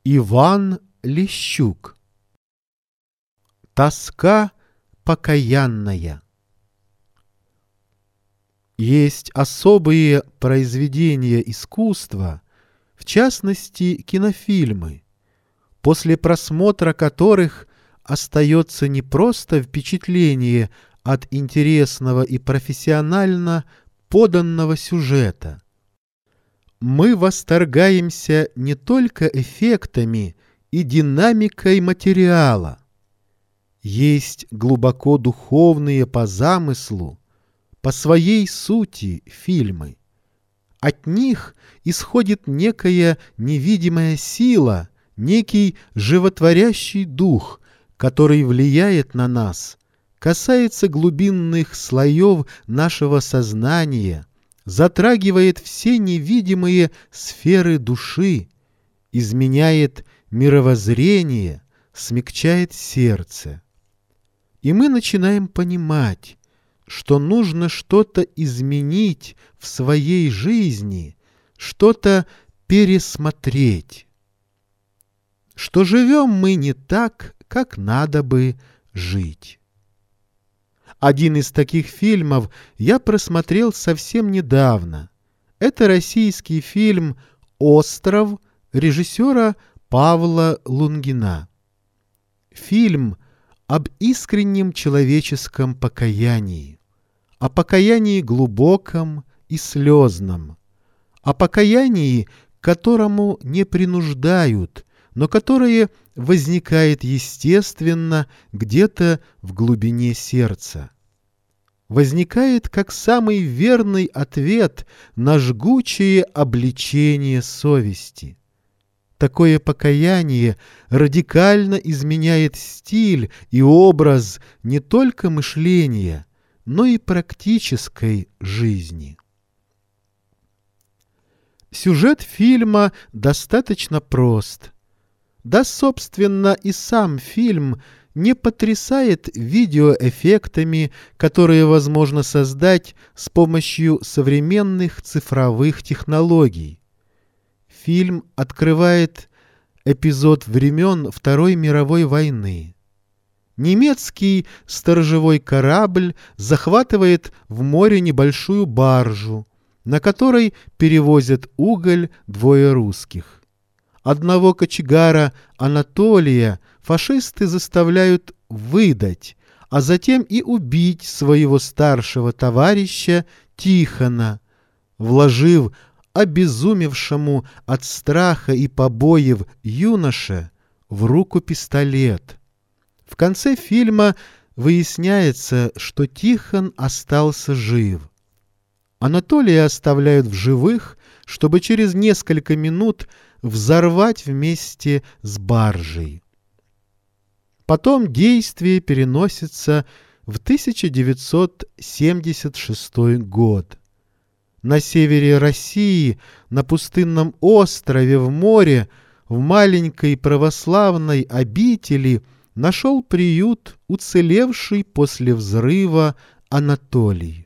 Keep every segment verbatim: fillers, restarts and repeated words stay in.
Иван Лещук. Тоска покаянная. Есть особые произведения искусства, в частности кинофильмы, после просмотра которых остается не просто впечатление от интересного и профессионально поданного сюжета. Мы восторгаемся не только эффектами и динамикой материала. Есть глубоко духовные по замыслу, по своей сути фильмы. От них исходит некая невидимая сила, некий животворящий дух, который влияет на нас, касается глубинных слоев нашего сознания, затрагивает все невидимые сферы души, изменяет мировоззрение, смягчает сердце. И мы начинаем понимать, что нужно что-то изменить в своей жизни, что-то пересмотреть, что живем мы не так, как надо бы жить. Один из таких фильмов я просмотрел совсем недавно. Это российский фильм «Остров» режиссера Павла Лунгина. Фильм об искреннем человеческом покаянии, о покаянии глубоком и слезном, о покаянии, к которому не принуждают, но которое возникает естественно где-то в глубине сердца. Возникает как самый верный ответ на жгучее обличение совести. Такое покаяние радикально изменяет стиль и образ не только мышления, но и практической жизни. Сюжет фильма достаточно прост. Да, собственно, и сам фильм не потрясает видеоэффектами, которые возможно создать с помощью современных цифровых технологий. Фильм открывает эпизод времен Второй мировой войны. Немецкий сторожевой корабль захватывает в море небольшую баржу, на которой перевозят уголь двое русских. Одного кочегара Анатолия фашисты заставляют выдать, а затем и убить своего старшего товарища Тихона, вложив обезумевшему от страха и побоев юноше в руку пистолет. В конце фильма выясняется, что Тихон остался жив. Анатолия оставляют в живых, чтобы через несколько минут взорвать вместе с баржей. Потом действие переносится в тысяча девятьсот семьдесят шестой год. На севере России, на пустынном острове в море, в маленькой православной обители нашел приют уцелевший после взрыва Анатолий.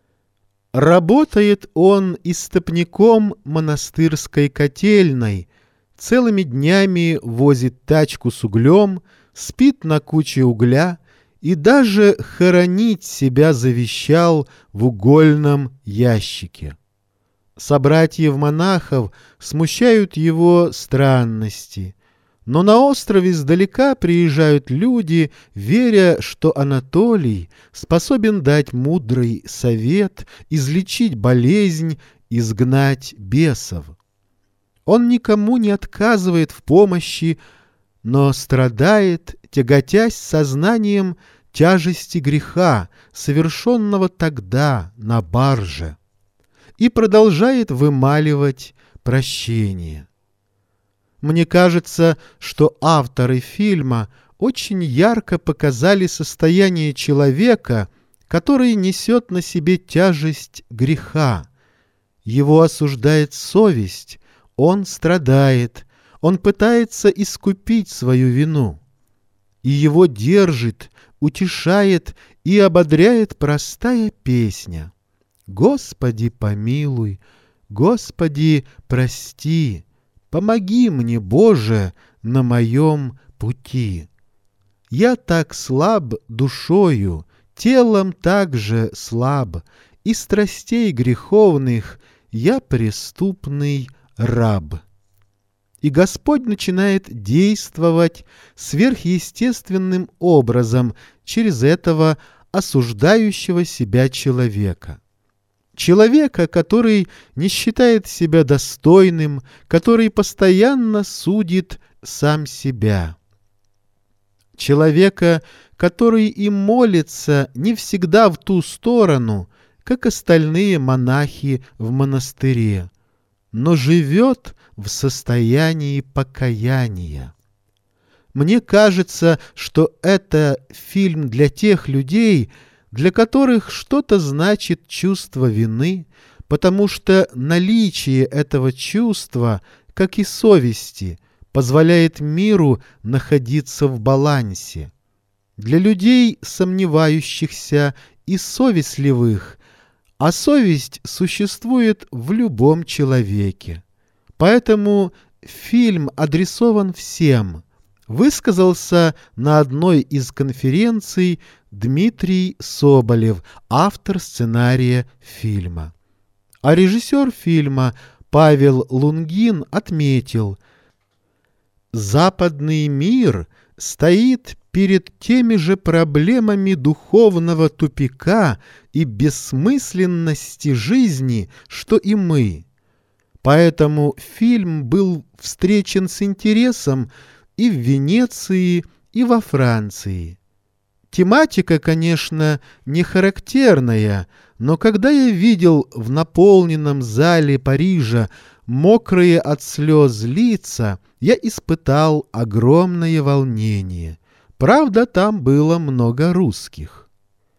Работает он истопником монастырской котельной, целыми днями возит тачку с углем, спит на куче угля и даже хоронить себя завещал в угольном ящике. Собратьев-монахов смущают его странности, но на остров издалека приезжают люди, веря, что Анатолий способен дать мудрый совет, излечить болезнь, изгнать бесов. Он никому не отказывает в помощи, но страдает, тяготясь сознанием тяжести греха, совершенного тогда на барже, и продолжает вымаливать прощение. Мне кажется, что авторы фильма очень ярко показали состояние человека, который несет на себе тяжесть греха. Его осуждает совесть, он страдает, он пытается искупить свою вину. И его держит, утешает и ободряет простая песня: «Господи, помилуй, Господи, прости, помоги мне, Боже, на моем пути. Я так слаб душою, телом также слаб, и страстей греховных я преступный раб. И Господь начинает действовать сверхъестественным образом через этого осуждающего себя человека. Человека, который не считает себя достойным, который постоянно судит сам себя. Человека, который и молится не всегда в ту сторону, как остальные монахи в монастыре, но живет в состоянии покаяния. Мне кажется, что это фильм для тех людей, для которых что-то значит чувство вины, потому что наличие этого чувства, как и совести, позволяет миру находиться в балансе. Для людей, сомневающихся и совестливых, а совесть существует в любом человеке. Поэтому фильм адресован всем. Высказался на одной из конференций Дмитрий Соболев, автор сценария фильма. А режиссер фильма Павел Лунгин отметил: «Западный мир стоит перед теми же проблемами духовного тупика и бессмысленности жизни, что и мы. Поэтому фильм был встречен с интересом и в Венеции, и во Франции. Тематика, конечно, не характерная, но когда я видел в наполненном зале Парижа мокрые от слез лица, я испытал огромное волнение. Правда, там было много русских».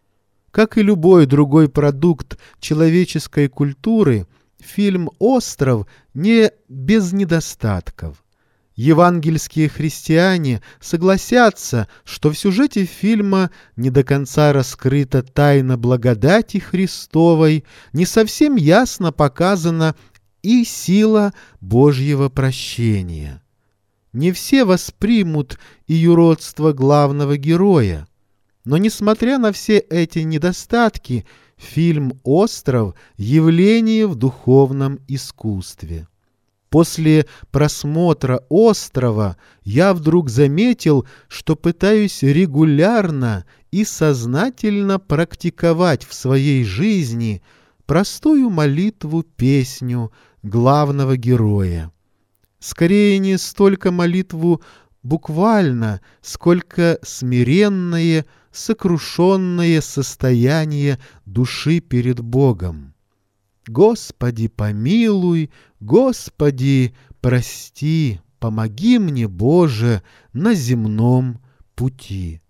Как и любой другой продукт человеческой культуры, фильм «Остров» не без недостатков. Евангельские христиане согласятся, что в сюжете фильма не до конца раскрыта тайна благодати Христовой, не совсем ясно показана и сила Божьего прощения. Не все воспримут и юродство главного героя. Но, несмотря на все эти недостатки, фильм «Остров» — явление в духовном искусстве. После просмотра «Острова» я вдруг заметил, что пытаюсь регулярно и сознательно практиковать в своей жизни простую молитву-песню главного героя. Скорее, не столько молитву буквально, сколько смиренное, сокрушенное состояние души перед Богом. «Господи, помилуй, Господи, прости, помоги мне, Боже, на земном пути».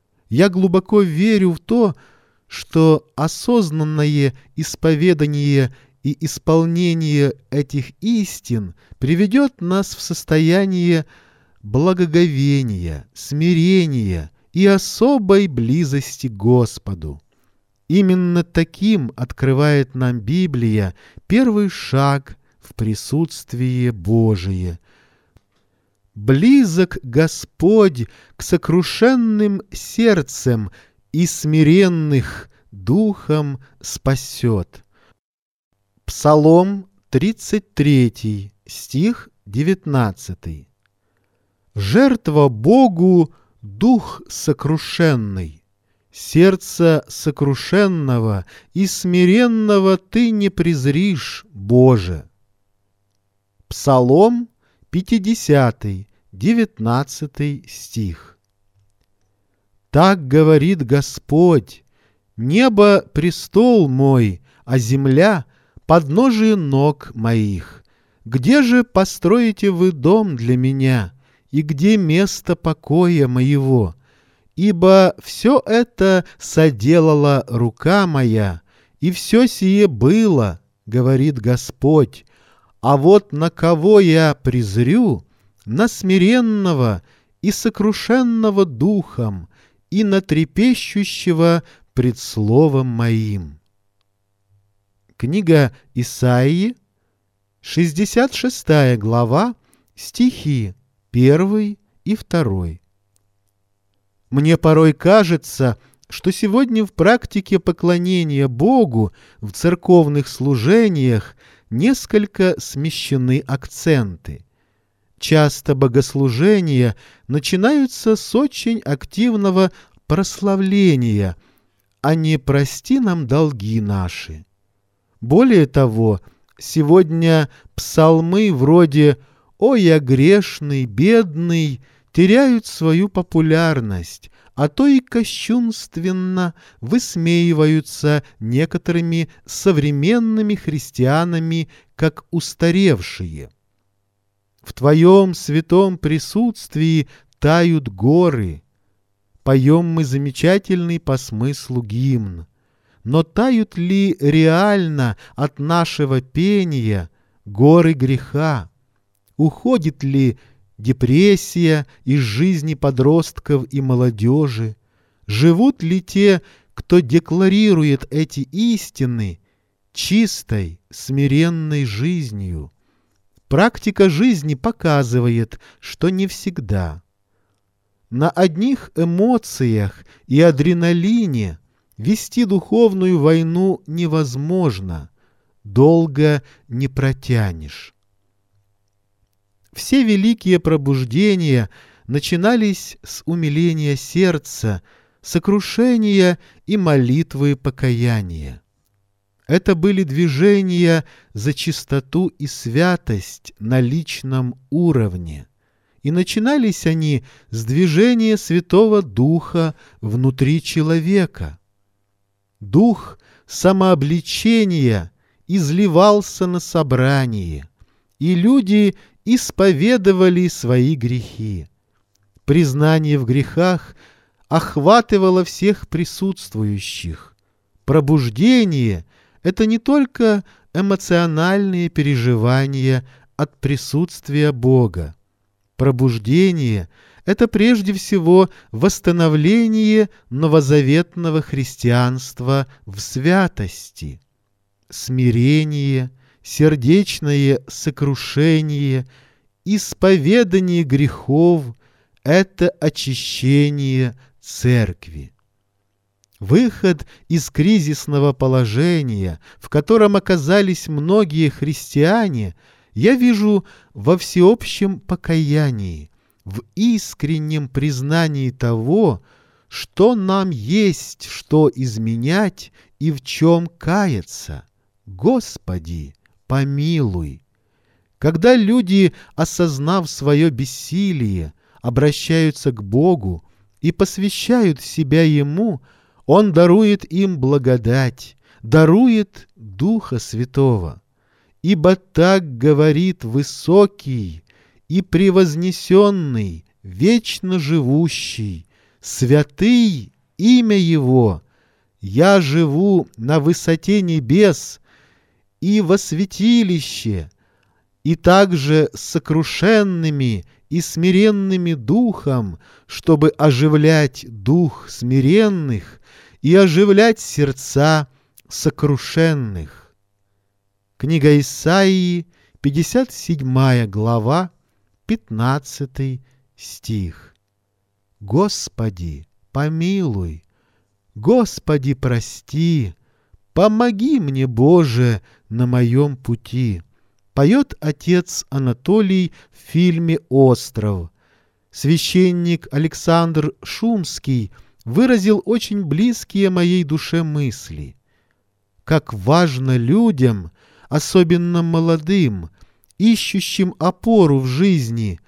Я глубоко верю в то, что осознанное исповедание и исполнение этих истин приведет нас в состояние благоговения, смирения и особой близости к Господу. Именно таким открывает нам Библия первый шаг в присутствие Божие. «Близок Господь к сокрушенным сердцем, и смиренных духом спасет». Псалом тридцать третий, стих девятнадцатый. «Жертва Богу дух сокрушенный. Сердца сокрушенного и смиренного ты не презришь, Боже». Псалом пятидесятый, девятнадцатый стих. «Так говорит Господь: небо — престол мой, а земля — подножие ног моих. Где же построите вы дом для меня, и где место покоя моего? Ибо все это соделала рука моя, и все сие было, говорит Господь. А вот на кого я презрю? На смиренного и сокрушенного духом, и на трепещущего пред словом моим». Книга Исаии, шестьдесят шестая глава, стихи первый, и второй. Мне порой кажется, что сегодня в практике поклонения Богу в церковных служениях несколько смещены акценты. Часто богослужения начинаются с очень активного прославления, а не «прости нам долги наши». Более того, сегодня псалмы вроде «О, я грешный, бедный» теряют свою популярность, а то и кощунственно высмеиваются некоторыми современными христианами как устаревшие. В Твоем святом присутствии тают горы. Поем мы замечательный по смыслу гимн. Но тают ли реально от нашего пения горы греха? Уходит ли депрессия из жизни подростков и молодежи? Живут ли те, кто декларирует эти истины, чистой, смиренной жизнью? Практика жизни показывает, что не всегда. На одних эмоциях и адреналине вести духовную войну невозможно, долго не протянешь. Все великие пробуждения начинались с умиления сердца, сокрушения и молитвы покаяния. Это были движения за чистоту и святость на личном уровне. И начинались они с движения Святого Духа внутри человека. Дух самообличения изливался на собрании, и люди исповедовали свои грехи. Признание в грехах охватывало всех присутствующих. Пробуждение — это не только эмоциональные переживания от присутствия Бога. Пробуждение — это прежде всего восстановление новозаветного христианства в святости. Смирение, сердечное сокрушение, исповедание грехов — это очищение церкви. Выход из кризисного положения, в котором оказались многие христиане, я вижу во всеобщем покаянии, в искреннем признании того, что нам есть что изменять и в чем каяться. Господи, помилуй! Когда люди, осознав свое бессилие, обращаются к Богу и посвящают себя Ему, Он дарует им благодать, дарует Духа Святого. Ибо так говорит высокий и превознесенный, вечно живущий, святый имя Его. Я живу на высоте небес и во святилище, и также с сокрушенными и смиренными духом, чтобы оживлять дух смиренных и оживлять сердца сокрушенных. Книга Исаии, пятьдесят седьмая глава, пятнадцатый стих. Господи, помилуй! Господи, прости! Помоги мне, Боже, на моем пути! Поет отец Анатолий в фильме «Остров». Священник Александр Шумский выразил очень близкие моей душе мысли. Как важно людям, особенно молодым, ищущим опору в жизни,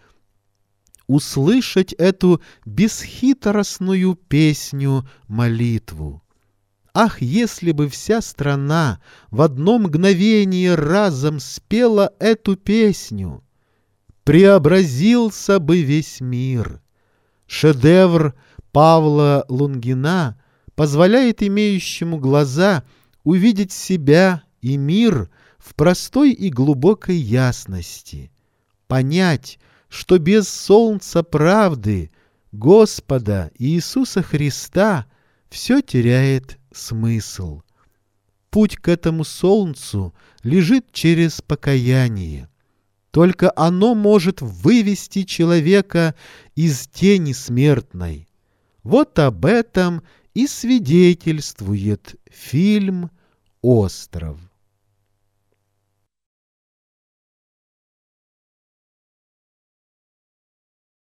услышать эту бесхитростную песню-молитву. Ах, если бы вся страна в одно мгновение разом спела эту песню! Преобразился бы весь мир. Шедевр Павла Лунгина позволяет имеющему глаза увидеть себя и мир в простой и глубокой ясности, понять, что без солнца правды, Господа Иисуса Христа, все теряет смысл. Путь к этому солнцу лежит через покаяние. Только оно может вывести человека из тени смертной. Вот об этом и свидетельствует фильм «Остров».